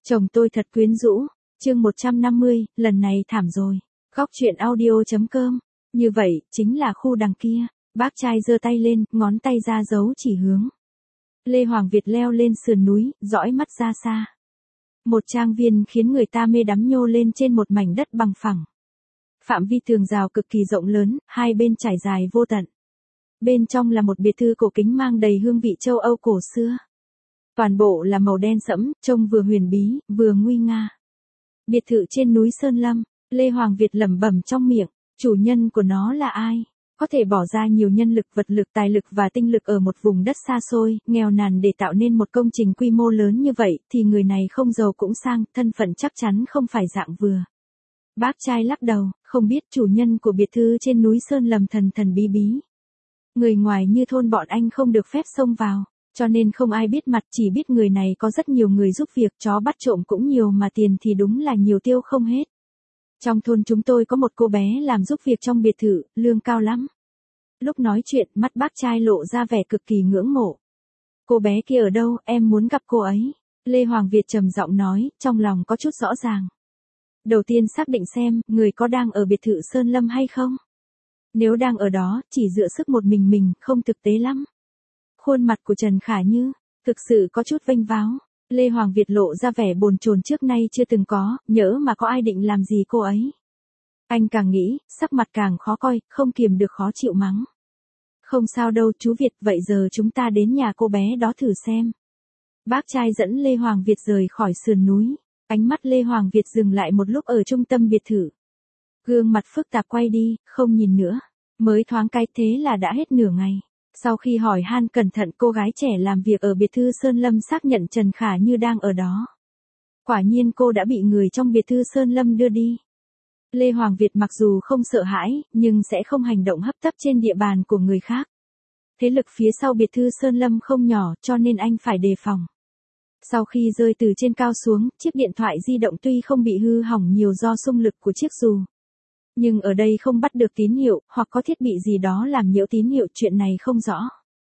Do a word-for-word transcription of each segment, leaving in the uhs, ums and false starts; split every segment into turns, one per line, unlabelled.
Chồng tôi thật quyến rũ. Chương một trăm năm mươi, lần này thảm rồi. Góc truyện audio.com. Như vậy, chính là khu đằng kia. Bác trai giơ tay lên, ngón tay ra dấu chỉ hướng. Lê Hoàng Việt leo lên sườn núi, dõi mắt ra xa. Một trang viên khiến người ta mê đắm nhô lên trên một mảnh đất bằng phẳng. Phạm vi tường rào cực kỳ rộng lớn, hai bên trải dài vô tận. Bên trong là một biệt thự cổ kính mang đầy hương vị châu Âu cổ xưa. Toàn bộ là màu đen sẫm, trông vừa huyền bí, vừa nguy nga. Biệt thự trên núi Sơn Lâm, Lê Hoàng Việt lẩm bẩm trong miệng, chủ nhân của nó là ai? Có thể bỏ ra nhiều nhân lực, vật lực, tài lực và tinh lực ở một vùng đất xa xôi, nghèo nàn để tạo nên một công trình quy mô lớn như vậy, thì người này không giàu cũng sang, thân phận chắc chắn không phải dạng vừa. Bác trai lắc đầu, không biết chủ nhân của biệt thự trên núi Sơn Lâm thần thần bí bí. Người ngoài như thôn bọn anh không được phép xông vào, cho nên không ai biết mặt, chỉ biết người này có rất nhiều người giúp việc, chó bắt trộm cũng nhiều mà tiền thì đúng là nhiều tiêu không hết. Trong thôn chúng tôi có một cô bé làm giúp việc trong biệt thự, lương cao lắm. Lúc nói chuyện, mắt bác trai lộ ra vẻ cực kỳ ngưỡng mộ. Cô bé kia ở đâu, em muốn gặp cô ấy. Lê Hoàng Việt trầm giọng nói, trong lòng có chút rõ ràng. Đầu tiên xác định xem, người có đang ở biệt thự Sơn Lâm hay không. Nếu đang ở đó, chỉ dựa sức một mình mình, không thực tế lắm. Khuôn mặt của Trần Khả Như, thực sự có chút vênh váo. Lê Hoàng Việt lộ ra vẻ bồn chồn trước nay chưa từng có, nhỡ mà có ai định làm gì cô ấy. Anh càng nghĩ, sắc mặt càng khó coi, không kiềm được khó chịu mắng. Không sao đâu chú Việt, vậy giờ chúng ta đến nhà cô bé đó thử xem. Bác trai dẫn Lê Hoàng Việt rời khỏi sườn núi. Ánh mắt Lê Hoàng Việt dừng lại một lúc ở trung tâm biệt thự. Gương mặt phức tạp quay đi, không nhìn nữa. Mới thoáng cái thế là đã hết nửa ngày. Sau khi hỏi han cẩn thận, cô gái trẻ làm việc ở biệt thự Sơn Lâm xác nhận Trần Khả Như đang ở đó. Quả nhiên cô đã bị người trong biệt thự Sơn Lâm đưa đi. Lê Hoàng Việt mặc dù không sợ hãi, nhưng sẽ không hành động hấp tấp trên địa bàn của người khác. Thế lực phía sau biệt thự Sơn Lâm không nhỏ, cho nên anh phải đề phòng. Sau khi rơi từ trên cao xuống, chiếc điện thoại di động tuy không bị hư hỏng nhiều do xung lực của chiếc dù. Nhưng ở đây không bắt được tín hiệu, hoặc có thiết bị gì đó làm nhiễu tín hiệu, chuyện này không rõ.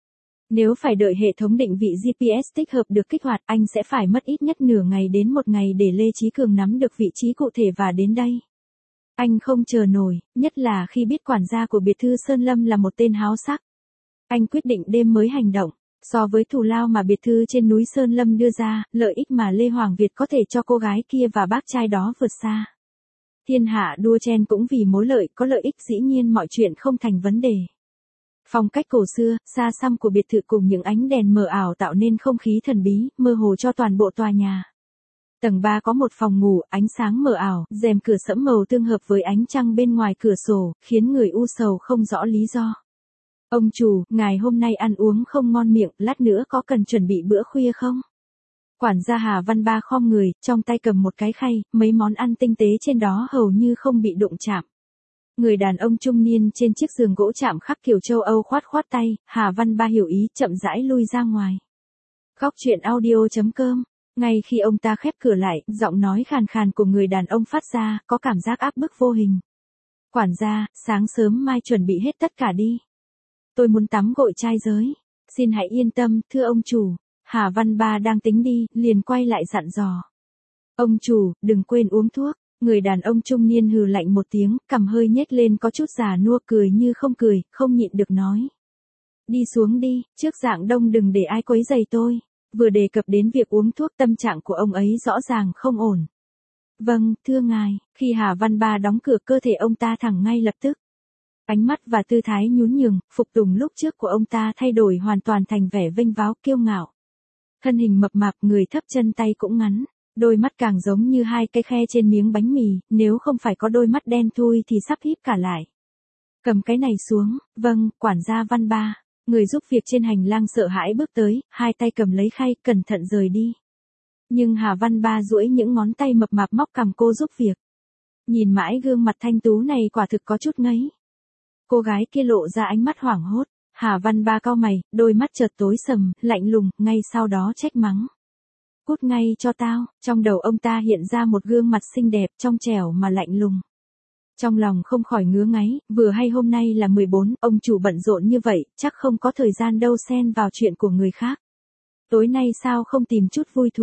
Nếu phải đợi hệ thống định vị giê pê ét tích hợp được kích hoạt, anh sẽ phải mất ít nhất nửa ngày đến một ngày để Lê Chí Cường nắm được vị trí cụ thể và đến đây. Anh không chờ nổi, nhất là khi biết quản gia của biệt thự Sơn Lâm là một tên háo sắc. Anh quyết định đêm mới hành động. So với thù lao mà biệt thự trên núi Sơn Lâm đưa ra, lợi ích mà Lê Hoàng Việt có thể cho cô gái kia và bác trai đó vượt xa. Thiên hạ đua chen cũng vì mối lợi, có lợi ích dĩ nhiên mọi chuyện không thành vấn đề. Phong cách cổ xưa, xa xăm của biệt thự cùng những ánh đèn mờ ảo tạo nên không khí thần bí, mơ hồ cho toàn bộ tòa nhà. Tầng ba có một phòng ngủ, ánh sáng mờ ảo, rèm cửa sẫm màu tương hợp với ánh trăng bên ngoài cửa sổ, khiến người u sầu không rõ lý do. Ông chủ, ngài hôm nay ăn uống không ngon miệng, lát nữa có cần chuẩn bị bữa khuya không? Quản gia Hà Văn Ba khom người, trong tay cầm một cái khay, mấy món ăn tinh tế trên đó hầu như không bị đụng chạm. Người đàn ông trung niên trên chiếc giường gỗ chạm khắc kiểu châu Âu khoát khoát tay, Hà Văn Ba hiểu ý, chậm rãi lui ra ngoài. Góc truyện audio.com. Ngay khi ông ta khép cửa lại, giọng nói khàn khàn của người đàn ông phát ra, có cảm giác áp bức vô hình. Quản gia, sáng sớm mai chuẩn bị hết tất cả đi. Tôi muốn tắm gội trai giới. Xin hãy yên tâm, thưa ông chủ. Hà Văn Ba đang tính đi, liền quay lại dặn dò. Ông chủ, đừng quên uống thuốc. Người đàn ông trung niên hừ lạnh một tiếng, cằm hơi nhếch lên có chút già nua, cười như không cười, không nhịn được nói. Đi xuống đi, trước dạng đông đừng để ai quấy rầy tôi. Vừa đề cập đến việc uống thuốc, tâm trạng của ông ấy rõ ràng không ổn. Vâng, thưa ngài. Khi Hà Văn Ba đóng cửa, cơ thể ông ta thẳng ngay lập tức. Ánh mắt và tư thái nhún nhường, phục tùng lúc trước của ông ta thay đổi hoàn toàn thành vẻ vênh váo kiêu ngạo. Thân hình mập mạp, người thấp chân tay cũng ngắn, đôi mắt càng giống như hai cái khe trên miếng bánh mì, nếu không phải có đôi mắt đen thui thì sắp híp cả lại. Cầm cái này xuống. Vâng, quản gia Văn Ba. Người giúp việc trên hành lang sợ hãi bước tới, hai tay cầm lấy khay, cẩn thận rời đi. Nhưng Hà Văn Ba duỗi những ngón tay mập mạp móc cằm cô giúp việc. Nhìn mãi gương mặt thanh tú này quả thực có chút ngấy. Cô gái kia lộ ra ánh mắt hoảng hốt. Hà Văn Ba cau mày, đôi mắt chợt tối sầm, lạnh lùng, ngay sau đó trách mắng. Cút ngay cho tao. Trong đầu ông ta hiện ra một gương mặt xinh đẹp, trong trẻo mà lạnh lùng. Trong lòng không khỏi ngứa ngáy, vừa hay hôm nay là mười bốn, ông chủ bận rộn như vậy, chắc không có thời gian đâu xen vào chuyện của người khác. Tối nay sao không tìm chút vui thú.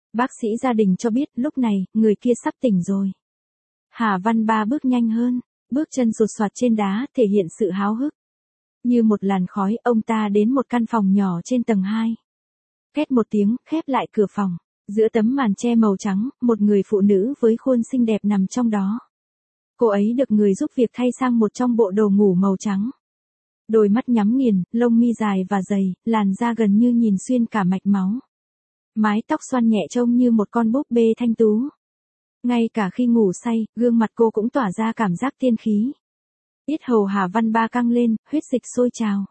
Bác sĩ gia đình cho biết lúc này, người kia sắp tỉnh rồi. Hà Văn Ba bước nhanh hơn, bước chân sột soạt trên đá, thể hiện sự háo hức. Như một làn khói, ông ta đến một căn phòng nhỏ trên tầng hai. Két một tiếng, khép lại cửa phòng. Giữa tấm màn che màu trắng, một người phụ nữ với khuôn xinh đẹp nằm trong đó. Cô ấy được người giúp việc thay sang một trong bộ đồ ngủ màu trắng. Đôi mắt nhắm nghiền, lông mi dài và dày, làn da gần như nhìn xuyên cả mạch máu. Mái tóc xoăn nhẹ trông như một con búp bê thanh tú. Ngay cả khi ngủ say, gương mặt cô cũng tỏa ra cảm giác tiên khí. Yết hầu Hà Văn Ba căng lên, huyết dịch sôi trào.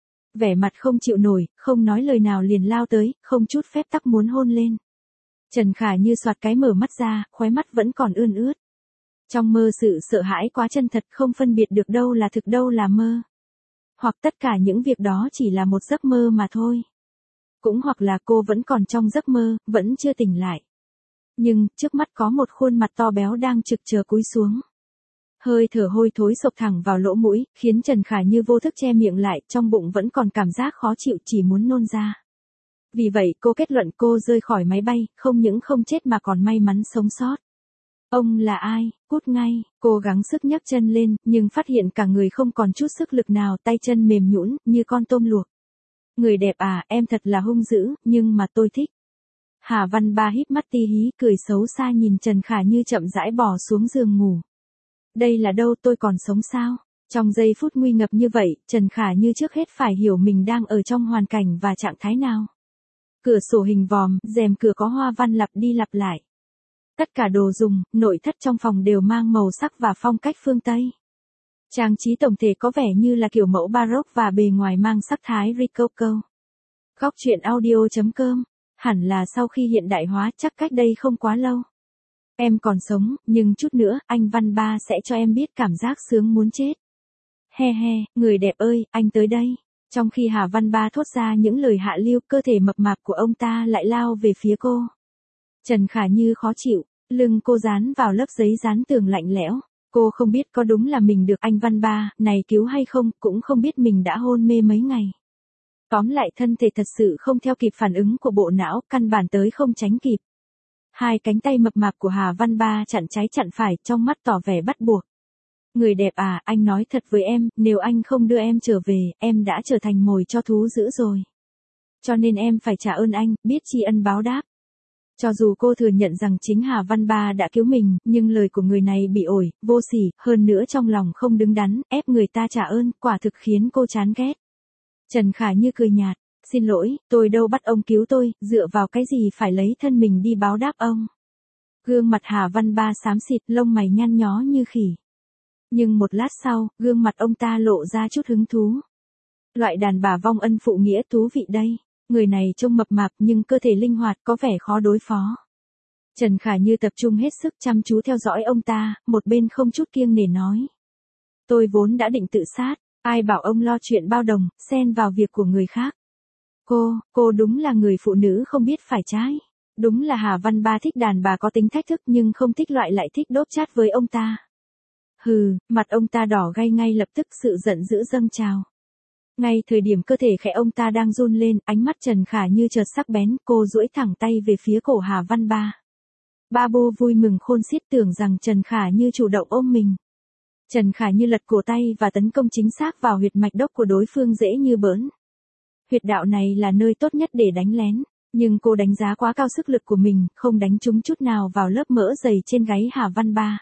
Vẻ mặt không chịu nổi, không nói lời nào liền lao tới, không chút phép tắc muốn hôn lên. Trần Khả Như soạt cái mở mắt ra, khóe mắt vẫn còn ươn ướt. Trong mơ sự sợ hãi quá chân thật, không phân biệt được đâu là thực đâu là mơ. Hoặc tất cả những việc đó chỉ là một giấc mơ mà thôi. Cũng hoặc là cô vẫn còn trong giấc mơ, vẫn chưa tỉnh lại. Nhưng, trước mắt có một khuôn mặt to béo đang trực chờ cúi xuống. Hơi thở hôi thối xộc thẳng vào lỗ mũi, khiến Trần Khả Như vô thức che miệng lại, trong bụng vẫn còn cảm giác khó chịu, chỉ muốn nôn ra. Vì vậy cô kết luận cô rơi khỏi máy bay, không những không chết mà còn may mắn sống sót. Ông là ai? Cút ngay, cô gắng sức nhấc chân lên, nhưng phát hiện cả người không còn chút sức lực nào, tay chân mềm nhũn như con tôm luộc. Người đẹp à, em thật là hung dữ, nhưng mà tôi thích. Hà Văn Ba híp mắt ti hí, cười xấu xa nhìn Trần Khả Như chậm rãi bò xuống giường ngủ. Đây là đâu, tôi còn sống sao? Trong giây phút nguy ngập như vậy, Trần Khả Như trước hết phải hiểu mình đang ở trong hoàn cảnh và trạng thái nào. Cửa sổ hình vòm, rèm cửa có hoa văn lặp đi lặp lại. Tất cả đồ dùng, nội thất trong phòng đều mang màu sắc và phong cách phương Tây. Trang trí tổng thể có vẻ như là kiểu mẫu Baroque và bề ngoài mang sắc thái Rococo. Góc truyện audio chấm com. Hẳn là sau khi hiện đại hóa, chắc cách đây không quá lâu. Em còn sống, nhưng chút nữa, anh Văn Ba sẽ cho em biết cảm giác sướng muốn chết. He he, người đẹp ơi, anh tới đây. Trong khi Hà Văn Ba thốt ra những lời hạ lưu, cơ thể mập mạp của ông ta lại lao về phía cô. Trần Khả Như khó chịu, lưng cô dán vào lớp giấy dán tường lạnh lẽo. Cô không biết có đúng là mình được anh Văn Ba này cứu hay không, cũng không biết mình đã hôn mê mấy ngày. Tóm lại thân thể thật sự không theo kịp phản ứng của bộ não, căn bản tới không tránh kịp. Hai cánh tay mập mạp của Hà Văn Ba chặn trái chặn phải, trong mắt tỏ vẻ bắt buộc. Người đẹp à, anh nói thật với em, nếu anh không đưa em trở về, em đã trở thành mồi cho thú dữ rồi. Cho nên em phải trả ơn anh, biết tri ân báo đáp. Cho dù cô thừa nhận rằng chính Hà Văn Ba đã cứu mình, nhưng lời của người này bị ổi, vô sỉ, hơn nữa trong lòng không đứng đắn, ép người ta trả ơn, quả thực khiến cô chán ghét. Trần Khả Như cười nhạt, xin lỗi, tôi đâu bắt ông cứu tôi, dựa vào cái gì phải lấy thân mình đi báo đáp ông. Gương mặt Hà Văn Ba xám xịt, lông mày nhăn nhó như khỉ. Nhưng một lát sau, gương mặt ông ta lộ ra chút hứng thú. Loại đàn bà vong ân phụ nghĩa thú vị đây. Người này trông mập mạp nhưng cơ thể linh hoạt, có vẻ khó đối phó. Trần Khả Như tập trung hết sức chăm chú theo dõi ông ta, một bên không chút kiêng nể nói. Tôi vốn đã định tự sát, ai bảo ông lo chuyện bao đồng, xen vào việc của người khác. Cô, cô đúng là người phụ nữ không biết phải trái. Đúng là Hà Văn Ba thích đàn bà có tính thách thức nhưng không thích loại lại thích đốp chát với ông ta. Hừ, mặt ông ta đỏ gay, ngay lập tức sự giận dữ dâng trào. Ngay thời điểm cơ thể khẽ ông ta đang run lên, ánh mắt Trần Khả Như chợt sắc bén, cô duỗi thẳng tay về phía cổ Hà Văn Ba. Ba bô vui mừng khôn xiết, tưởng rằng Trần Khả Như chủ động ôm mình. Trần Khả Như lật cổ tay và tấn công chính xác vào huyệt mạch đốc của đối phương dễ như bỡn. Huyệt đạo này là nơi tốt nhất để đánh lén, nhưng cô đánh giá quá cao sức lực của mình, không đánh trúng chút nào vào lớp mỡ dày trên gáy Hà Văn Ba.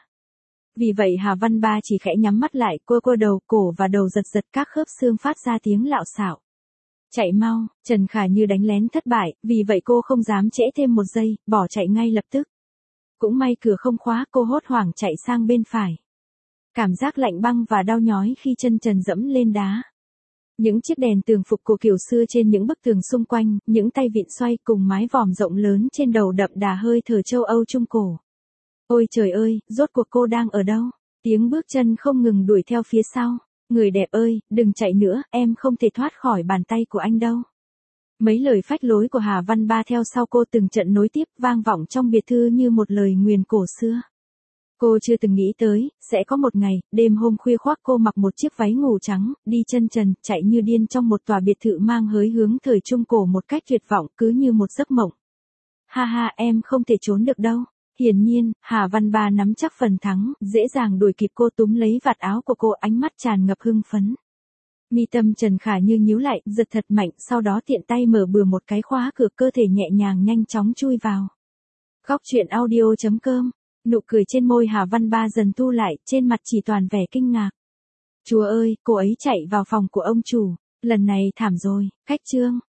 Vì vậy Hà Văn Ba chỉ khẽ nhắm mắt lại, quơ quơ đầu, cổ và đầu giật giật, các khớp xương phát ra tiếng lạo xạo. Chạy mau, Trần Khả Như đánh lén thất bại, vì vậy cô không dám trễ thêm một giây, bỏ chạy ngay lập tức. Cũng may cửa không khóa, cô hốt hoảng chạy sang bên phải. Cảm giác lạnh băng và đau nhói khi chân trần dẫm lên đá. Những chiếc đèn tường phục cổ kiểu xưa trên những bức tường xung quanh, những tay vịn xoay cùng mái vòm rộng lớn trên đầu đậm đà hơi thở châu Âu Trung Cổ. Ôi trời ơi, rốt cuộc cô đang ở đâu? Tiếng bước chân không ngừng đuổi theo phía sau. Người đẹp ơi, đừng chạy nữa, em không thể thoát khỏi bàn tay của anh đâu. Mấy lời phách lối của Hà Văn Ba theo sau cô từng trận nối tiếp, vang vọng trong biệt thự như một lời nguyền cổ xưa. Cô chưa từng nghĩ tới, sẽ có một ngày, đêm hôm khuya khoác cô mặc một chiếc váy ngủ trắng, đi chân trần, chạy như điên trong một tòa biệt thự mang hới hướng thời Trung Cổ một cách tuyệt vọng, cứ như một giấc mộng. Ha ha, em không thể trốn được đâu. Hiển nhiên, Hà Văn Ba nắm chắc phần thắng, dễ dàng đuổi kịp cô, túm lấy vạt áo của cô, ánh mắt tràn ngập hưng phấn. Mi tâm Trần Khả Như nhíu lại, giật thật mạnh, sau đó tiện tay mở bừa một cái khóa cửa, cơ thể nhẹ nhàng nhanh chóng chui vào. Góc truyện audio chấm com. Nụ cười trên môi Hà Văn Ba dần thu lại, trên mặt chỉ toàn vẻ kinh ngạc. Chúa ơi, cô ấy chạy vào phòng của ông chủ. Lần này thảm rồi, khách Trương.